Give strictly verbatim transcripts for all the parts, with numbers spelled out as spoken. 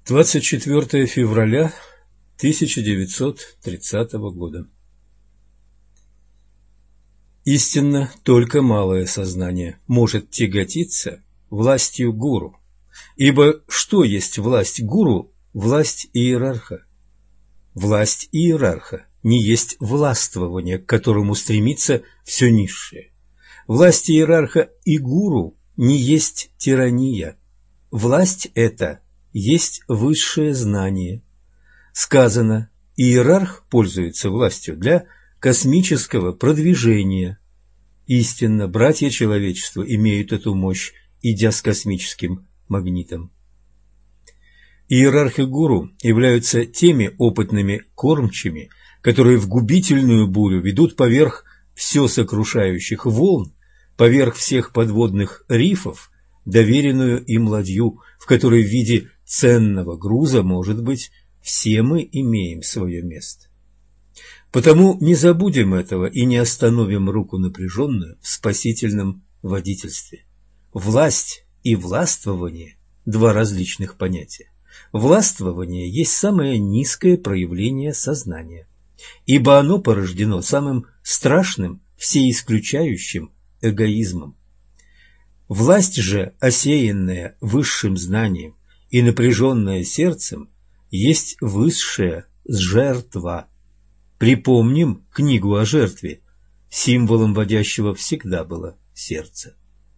двадцать четвёртое февраля тысяча девятьсот тридцатого года. Истинно, только малое сознание может тяготиться властью гуру. Ибо что есть власть гуру? Власть иерарха. Власть иерарха не есть властвование, к которому стремится все низшее. Власть иерарха и гуру не есть тирания. Власть эта есть высшее знание. Сказано, иерарх пользуется властью для космического продвижения. Истинно, братья человечества имеют эту мощь, идя с космическим магнитом. Иерарх и гуру являются теми опытными кормчими, которые в губительную бурю ведут поверх все сокрушающих волн, поверх всех подводных рифов, доверенную им ладью, в которой в виде ценного груза, может быть, все мы имеем свое место. Потому не забудем этого и не остановим руку напряженную в спасительном водительстве. Власть и властвование – два различных понятия. Властвование есть самое низкое проявление сознания, ибо оно порождено самым страшным, всеисключающим эгоизмом. Власть же, осеянная высшим знанием и напряженная сердцем, есть высшая жертва. Припомним книгу о жертве. Символом водящего всегда было сердце.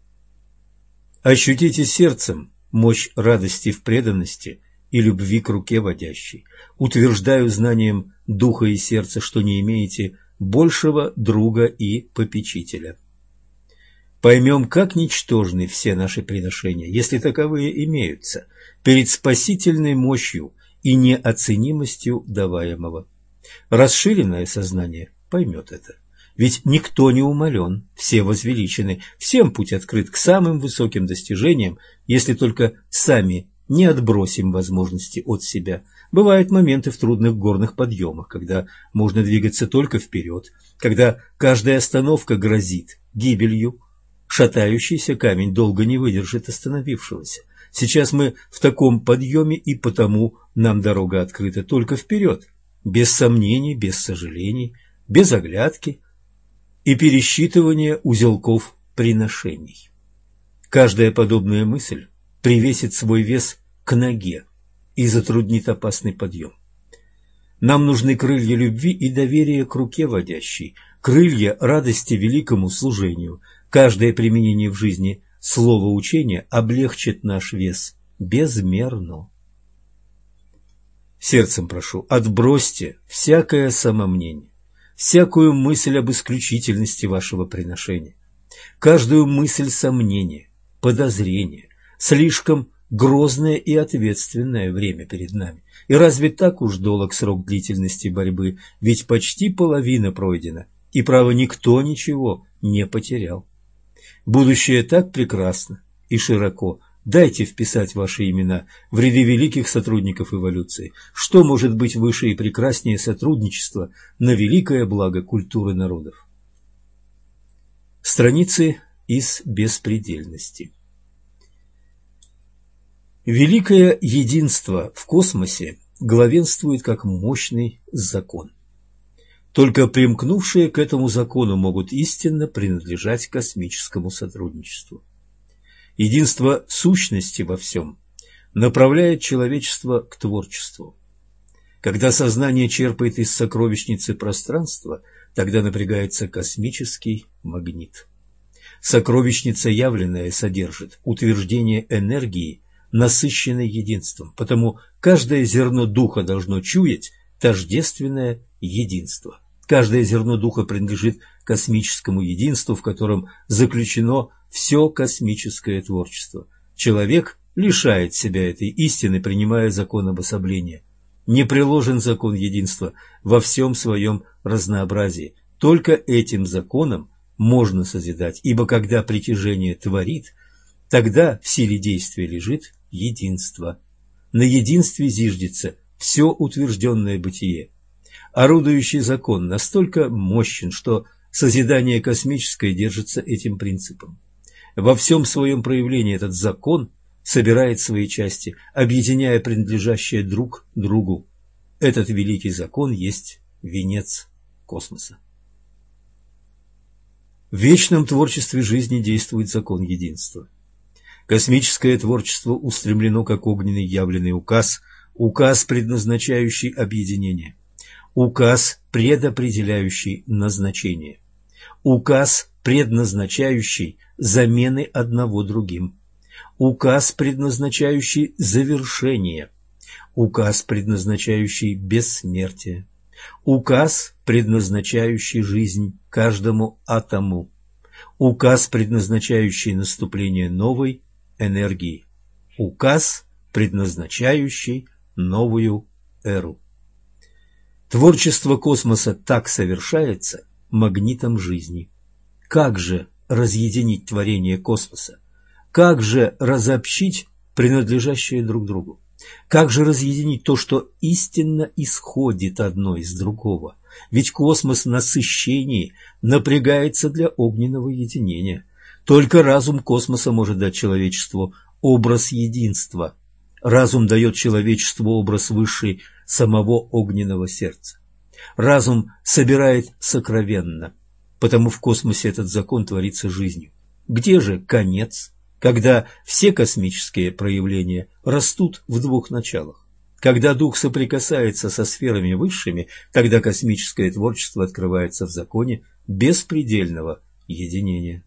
Ощутите сердцем мощь радости в преданности и любви к руке водящей. Утверждаю знанием духа и сердца, что не имеете большего друга и попечителя. Поймем, как ничтожны все наши приношения, если таковые имеются, перед спасительной мощью и неоценимостью даваемого. Расширенное сознание поймет это. Ведь никто не умален, все возвеличены, всем путь открыт к самым высоким достижениям, если только сами не отбросим возможности от себя. Бывают моменты в трудных горных подъемах, когда можно двигаться только вперед, когда каждая остановка грозит гибелью. Шатающийся камень долго не выдержит остановившегося. Сейчас мы в таком подъеме, и потому нам дорога открыта только вперед, без сомнений, без сожалений, без оглядки и пересчитывания узелков приношений. Каждая подобная мысль привесит свой вес к ноге и затруднит опасный подъем. Нам нужны крылья любви и доверия к руке водящей, крылья радости великому служению. Каждое применение в жизни слова учения облегчит наш вес безмерно. Сердцем прошу, отбросьте всякое самомнение, всякую мысль об исключительности вашего приношения, каждую мысль сомнения, подозрения, слишком грозное и ответственное время перед нами. И разве так уж долг срок длительности борьбы? Ведь почти половина пройдена, и, право, никто ничего не потерял. Будущее так прекрасно и широко. Дайте вписать ваши имена в ряды великих сотрудников эволюции. Что может быть выше и прекраснее сотрудничества на великое благо культуры народов? Страницы из беспредельности. Великое единство в космосе главенствует как мощный закон. Только примкнувшие к этому закону могут истинно принадлежать космическому сотрудничеству. Единство сущности во всем направляет человечество к творчеству. Когда сознание черпает из сокровищницы пространства, тогда напрягается космический магнит. Сокровищница явленная содержит утверждение энергии, насыщенной единством, потому каждое зерно духа должно чуять тождественное единство. Каждое зерно духа принадлежит космическому единству, в котором заключено все космическое творчество. Человек лишает себя этой истины, принимая закон обособления. Не приложен закон единства во всем своем разнообразии. Только этим законом можно созидать, ибо когда притяжение творит, тогда в силе действия лежит единство. На единстве зиждется все утвержденное бытие. Орудующий закон настолько мощен, что созидание космическое держится этим принципом. Во всем своем проявлении этот закон собирает свои части, объединяя принадлежащее друг другу. Этот великий закон есть венец космоса. В вечном творчестве жизни действует закон единства. Космическое творчество устремлено как огненный явленный указ, указ, предназначающий объединение, указ, предопределяющий назначение, указ, предназначающий замены одного другим, указ, предназначающий завершение, указ, предназначающий бессмертие, указ, предназначающий жизнь каждому атому, указ, предназначающий наступление новой энергии, указ, предназначающий новую эру. Творчество космоса так совершается магнитом жизни. Как же разъединить творение космоса? Как же разобщить принадлежащее друг другу? Как же разъединить то, что истинно исходит одно из другого? Ведь космос в насыщении напрягается для огненного единения. Только разум космоса может дать человечеству образ единства. Разум дает человечеству образ высший самого огненного сердца. Разум собирает сокровенно, потому в космосе этот закон творится жизнью. Где же конец, когда все космические проявления растут в двух началах? Когда дух соприкасается со сферами высшими, тогда космическое творчество открывается в законе беспредельного единения.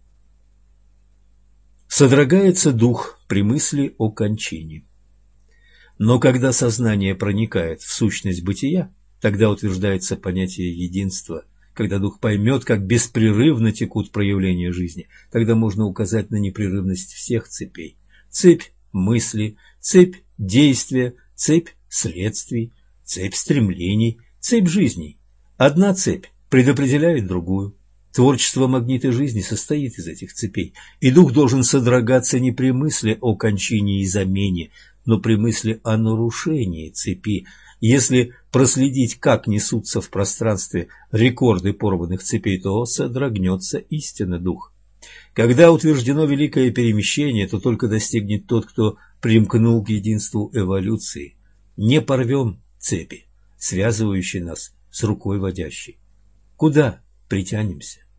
Содрогается дух при мысли о кончине. Но когда сознание проникает в сущность бытия, тогда утверждается понятие единства. Когда дух поймет, как беспрерывно текут проявления жизни, тогда можно указать на непрерывность всех цепей. Цепь мысли, цепь действия, цепь следствий, цепь стремлений, цепь жизней. Одна цепь предопределяет другую. Творчество магнита жизни состоит из этих цепей, и дух должен содрогаться не при мысли о кончине и замене, но при мысли о нарушении цепи. Если проследить, как несутся в пространстве рекорды порванных цепей, то содрогнется истинный дух. Когда утверждено великое перемещение, то только достигнет тот, кто примкнул к единству эволюции. Не порвем цепи, связывающие нас с рукой водящей. Куда притянемся?